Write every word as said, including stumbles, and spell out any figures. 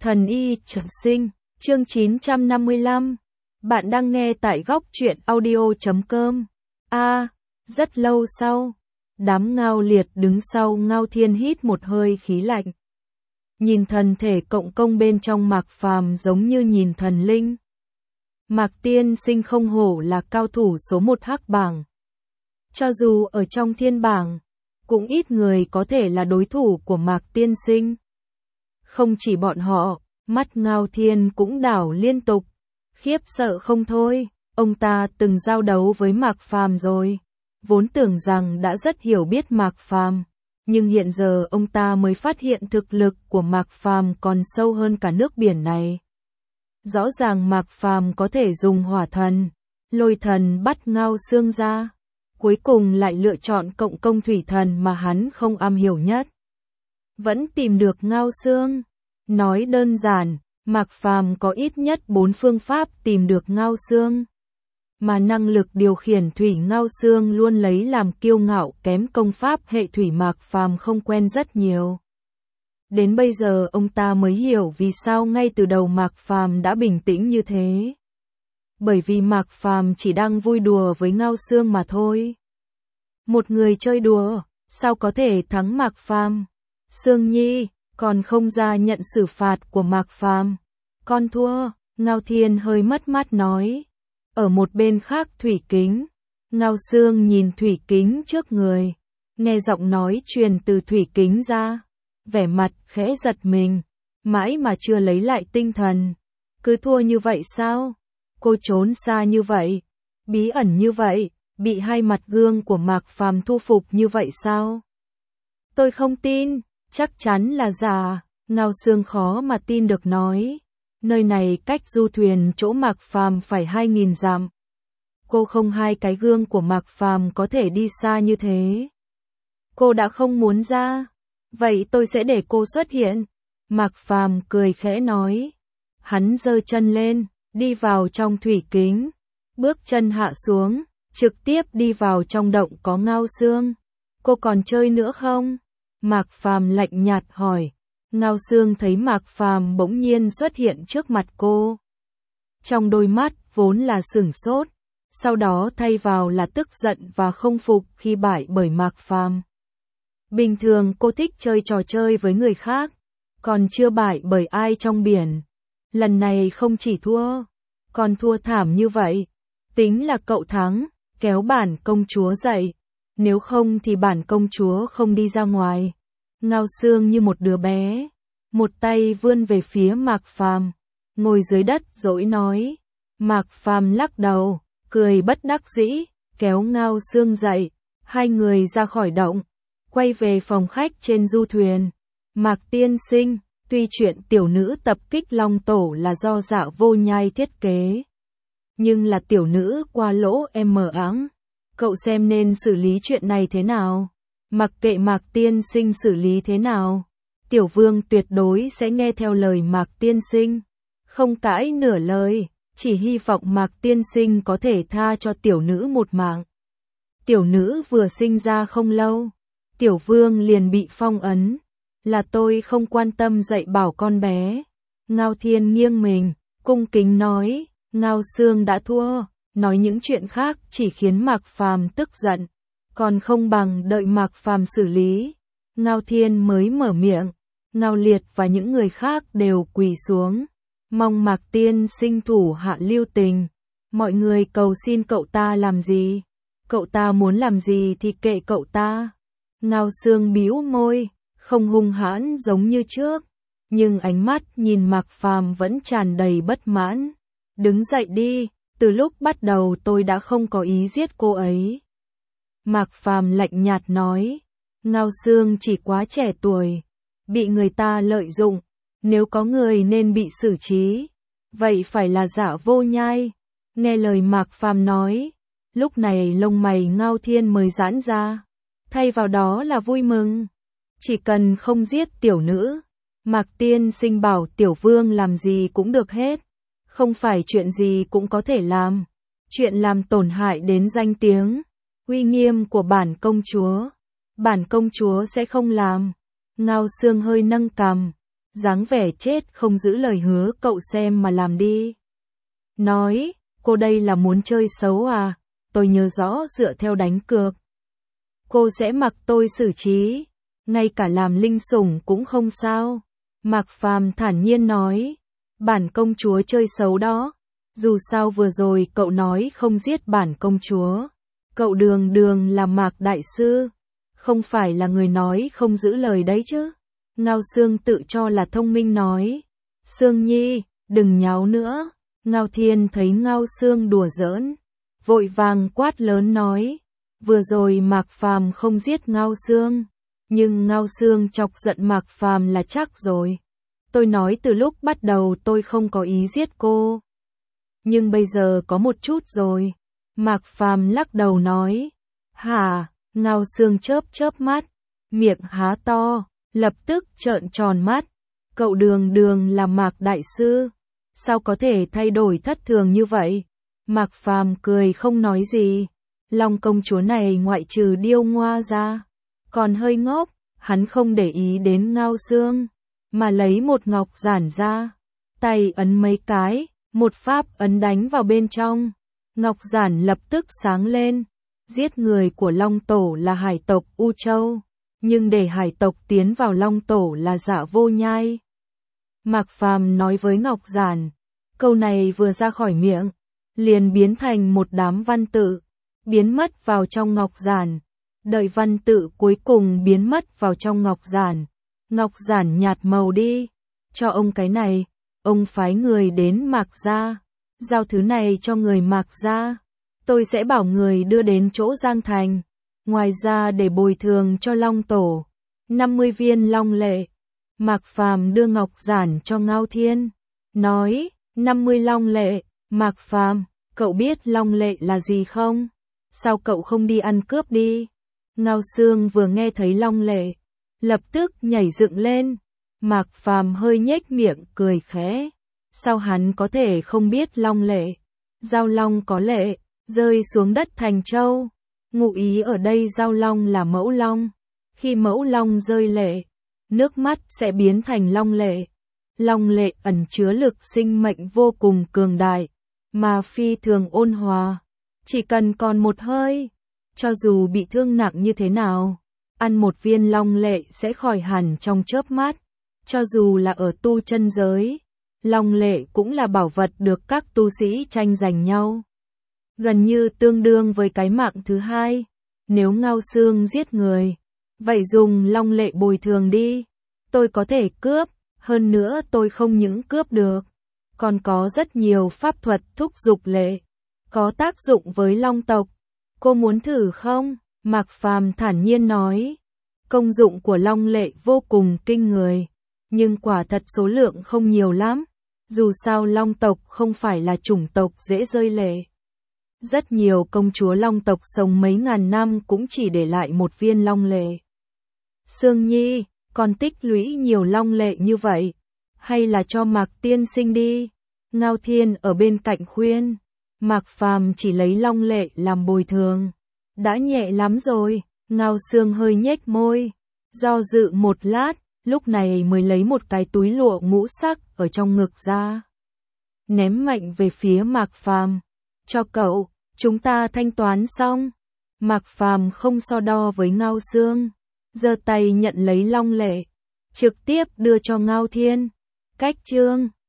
Thần y trường sinh, chương chín trăm năm mươi lăm. Bạn đang nghe tại góc truyện audio chấm com. A, rất lâu sau, đám Ngao Liệt đứng sau Ngao Thiên hít một hơi khí lạnh. Nhìn thân thể cộng công bên trong Mạc Phàm giống như nhìn thần linh. Mạc Tiên Sinh không hổ là cao thủ số một hắc bảng. Cho dù ở trong thiên bảng, cũng ít người có thể là đối thủ của Mạc Tiên Sinh. Không chỉ bọn họ, mắt Ngao Thiên cũng đảo liên tục, khiếp sợ không thôi, ông ta từng giao đấu với Mạc Phàm rồi, vốn tưởng rằng đã rất hiểu biết Mạc Phàm, nhưng hiện giờ ông ta mới phát hiện thực lực của Mạc Phàm còn sâu hơn cả nước biển này. Rõ ràng Mạc Phàm có thể dùng hỏa thần, lôi thần bắt Ngao Xương ra, cuối cùng lại lựa chọn cộng công thủy thần mà hắn không am hiểu nhất. Vẫn tìm được Ngao Xương. Nói đơn giản, Mạc Phàm có ít nhất bốn phương pháp tìm được Ngao Xương. Mà năng lực điều khiển thủy Ngao Xương luôn lấy làm kiêu ngạo kém công pháp hệ thủy Mạc Phàm không quen rất nhiều. Đến bây giờ ông ta mới hiểu vì sao ngay từ đầu Mạc Phàm đã bình tĩnh như thế. Bởi vì Mạc Phàm chỉ đang vui đùa với Ngao Xương mà thôi. Một người chơi đùa, sao có thể thắng Mạc Phàm? Xương Nhi còn không ra nhận xử phạt của Mạc Phàm. Con thua, Ngao Thiên hơi mất mát nói. Ở một bên khác Thủy Kính, Ngao Xương nhìn Thủy Kính trước người, nghe giọng nói truyền từ Thủy Kính ra, vẻ mặt khẽ giật mình, mãi mà chưa lấy lại tinh thần. Cứ thua như vậy sao? Cô trốn xa như vậy, bí ẩn như vậy, bị hai mặt gương của Mạc Phàm thu phục như vậy sao? Tôi không tin. Chắc chắn là giả, Ngao Xương khó mà tin được nói. Nơi này cách du thuyền chỗ Mạc Phàm phải hai nghìn dặm. Cô không hai cái gương của Mạc Phàm có thể đi xa như thế. Cô đã không muốn ra. Vậy tôi sẽ để cô xuất hiện. Mạc Phàm cười khẽ nói. Hắn giơ chân lên, đi vào trong thủy kính. Bước chân hạ xuống, trực tiếp đi vào trong động có Ngao Xương. Cô còn chơi nữa không? Mạc Phàm lạnh nhạt hỏi. Ngao Xương thấy Mạc Phàm bỗng nhiên xuất hiện trước mặt cô. Trong đôi mắt vốn là sửng sốt, sau đó thay vào là tức giận và không phục khi bại bởi Mạc Phàm. Bình thường cô thích chơi trò chơi với người khác, còn chưa bại bởi ai trong biển. Lần này không chỉ thua, còn thua thảm như vậy. Tính là cậu thắng, kéo bản công chúa dậy. Nếu không thì bản công chúa không đi ra ngoài. Ngao Xương như một đứa bé, một tay vươn về phía Mạc Phàm, ngồi dưới đất dỗi nói. Mạc Phàm lắc đầu, cười bất đắc dĩ, kéo Ngao Xương dậy, hai người ra khỏi động, quay về phòng khách trên du thuyền. Mạc Tiên Sinh, tuy chuyện tiểu nữ tập kích Long Tổ là do Dạ Vô Nhai thiết kế, nhưng là tiểu nữ qua lỗ em mờ áng. Cậu xem nên xử lý chuyện này thế nào? Mặc kệ Mạc Tiên Sinh xử lý thế nào, Tiểu Vương tuyệt đối sẽ nghe theo lời Mạc Tiên Sinh, không cãi nửa lời, chỉ hy vọng Mạc Tiên Sinh có thể tha cho tiểu nữ một mạng. Tiểu nữ vừa sinh ra không lâu, Tiểu Vương liền bị phong ấn, là tôi không quan tâm dạy bảo con bé. Ngao Thiên nghiêng mình, cung kính nói, Ngao Xương đã thua. Nói những chuyện khác chỉ khiến Mạc Phàm tức giận, còn không bằng đợi Mạc Phàm xử lý. Ngao Thiên mới mở miệng, Ngao Liệt và những người khác đều quỳ xuống, mong Mạc Tiên Sinh thủ hạ lưu tình. Mọi người cầu xin cậu ta làm gì? Cậu ta muốn làm gì thì kệ cậu ta. Ngao Xương bĩu môi, không hung hãn giống như trước, nhưng ánh mắt nhìn Mạc Phàm vẫn tràn đầy bất mãn. Đứng dậy đi. Từ lúc bắt đầu tôi đã không có ý giết cô ấy. Mạc Phàm lạnh nhạt nói. Ngao Xương chỉ quá trẻ tuổi, bị người ta lợi dụng. Nếu có người nên bị xử trí, vậy phải là Dạ Vô Nhai. Nghe lời Mạc Phàm nói, lúc này lông mày Ngao Thiên mới giãn ra, thay vào đó là vui mừng. Chỉ cần không giết tiểu nữ, Mạc Tiên Sinh bảo Tiểu Vương làm gì cũng được hết. Không phải chuyện gì cũng có thể làm. Chuyện làm tổn hại đến danh tiếng, uy nghiêm của bản công chúa, bản công chúa sẽ không làm. Ngao Xương hơi nâng cằm, dáng vẻ chết không giữ lời hứa, cậu xem mà làm đi. Nói, cô đây là muốn chơi xấu à, tôi nhớ rõ dựa theo đánh cược. Cô sẽ mặc tôi xử trí, ngay cả làm linh sủng cũng không sao. Mạc Phàm thản nhiên nói, bản công chúa chơi xấu đó, dù sao vừa rồi cậu nói không giết bản công chúa. Cậu đường đường là Mạc đại sư, không phải là người nói không giữ lời đấy chứ. Ngao Xương tự cho là thông minh nói, Xương Nhi, đừng nháo nữa. Ngao Thiên thấy Ngao Xương đùa giỡn, vội vàng quát lớn nói, vừa rồi Mạc Phàm không giết Ngao Xương, nhưng Ngao Xương chọc giận Mạc Phàm là chắc rồi. Tôi nói từ lúc bắt đầu tôi không có ý giết cô, nhưng bây giờ có một chút rồi. Mạc Phàm lắc đầu nói, hả? Ngao Xương chớp chớp mắt, miệng há to, lập tức trợn tròn mắt. Cậu đường đường là Mạc đại sư, sao có thể thay đổi thất thường như vậy? Mạc Phàm cười không nói gì. Long công chúa này ngoại trừ điêu ngoa ra, còn hơi ngốc. Hắn không để ý đến Ngao Xương, mà lấy một ngọc giản ra, tay ấn mấy cái, một pháp ấn đánh vào bên trong. Ngọc giản lập tức sáng lên. Giết người của Long Tổ là hải tộc U Châu, nhưng để hải tộc tiến vào Long Tổ là Dạ Vô Nhai. Mạc Phàm nói với Ngọc giản, câu này vừa ra khỏi miệng, liền biến thành một đám văn tự, biến mất vào trong ngọc giản. Đợi văn tự cuối cùng biến mất vào trong ngọc giản, ngọc giản nhạt màu đi. Cho ông cái này, ông phái người đến Mạc gia, giao thứ này cho người Mạc gia, tôi sẽ bảo người đưa đến chỗ Giang Thành. Ngoài ra để bồi thường cho Long Tổ, năm mươi viên long lệ. Mạc Phàm đưa ngọc giản cho Ngao Thiên, nói, năm mươi long lệ. Mạc Phàm, cậu biết long lệ là gì không? Sao cậu không đi ăn cướp đi? Ngao Xương vừa nghe thấy long lệ, lập tức nhảy dựng lên. Mạc Phàm hơi nhếch miệng cười khẽ. Sao hắn có thể không biết long lệ? Giao long có lệ, rơi xuống đất thành châu. Ngụ ý ở đây giao long là mẫu long. Khi mẫu long rơi lệ, nước mắt sẽ biến thành long lệ. Long lệ ẩn chứa lực sinh mệnh vô cùng cường đại, mà phi thường ôn hòa. Chỉ cần còn một hơi, cho dù bị thương nặng như thế nào, ăn một viên long lệ sẽ khỏi hẳn trong chớp mắt. Cho dù là ở tu chân giới, long lệ cũng là bảo vật được các tu sĩ tranh giành nhau, gần như tương đương với cái mạng thứ hai. Nếu Ngao Xương giết người, vậy dùng long lệ bồi thường đi. Tôi có thể cướp, hơn nữa tôi không những cướp được, còn có rất nhiều pháp thuật thúc dục lệ, có tác dụng với long tộc. Cô muốn thử không? Mạc Phàm thản nhiên nói. Công dụng của long lệ vô cùng kinh người, nhưng quả thật số lượng không nhiều lắm. Dù sao long tộc không phải là chủng tộc dễ rơi lệ. Rất nhiều công chúa long tộc sống mấy ngàn năm cũng chỉ để lại một viên long lệ. Xương Nhi, còn tích lũy nhiều long lệ như vậy, hay là cho Mạc tiên sinh đi? Ngao Thiên ở bên cạnh khuyên. Mạc Phàm chỉ lấy long lệ làm bồi thường, đã nhẹ lắm rồi. Ngao Xương hơi nhếch môi, do dự một lát, lúc này mới lấy một cái túi lụa ngũ sắc ở trong ngực ra, ném mạnh về phía Mạc Phàm. Cho cậu, chúng ta thanh toán xong. Mạc Phàm không so đo với Ngao Xương, giơ tay nhận lấy long lệ, trực tiếp đưa cho Ngao Thiên. Cách chương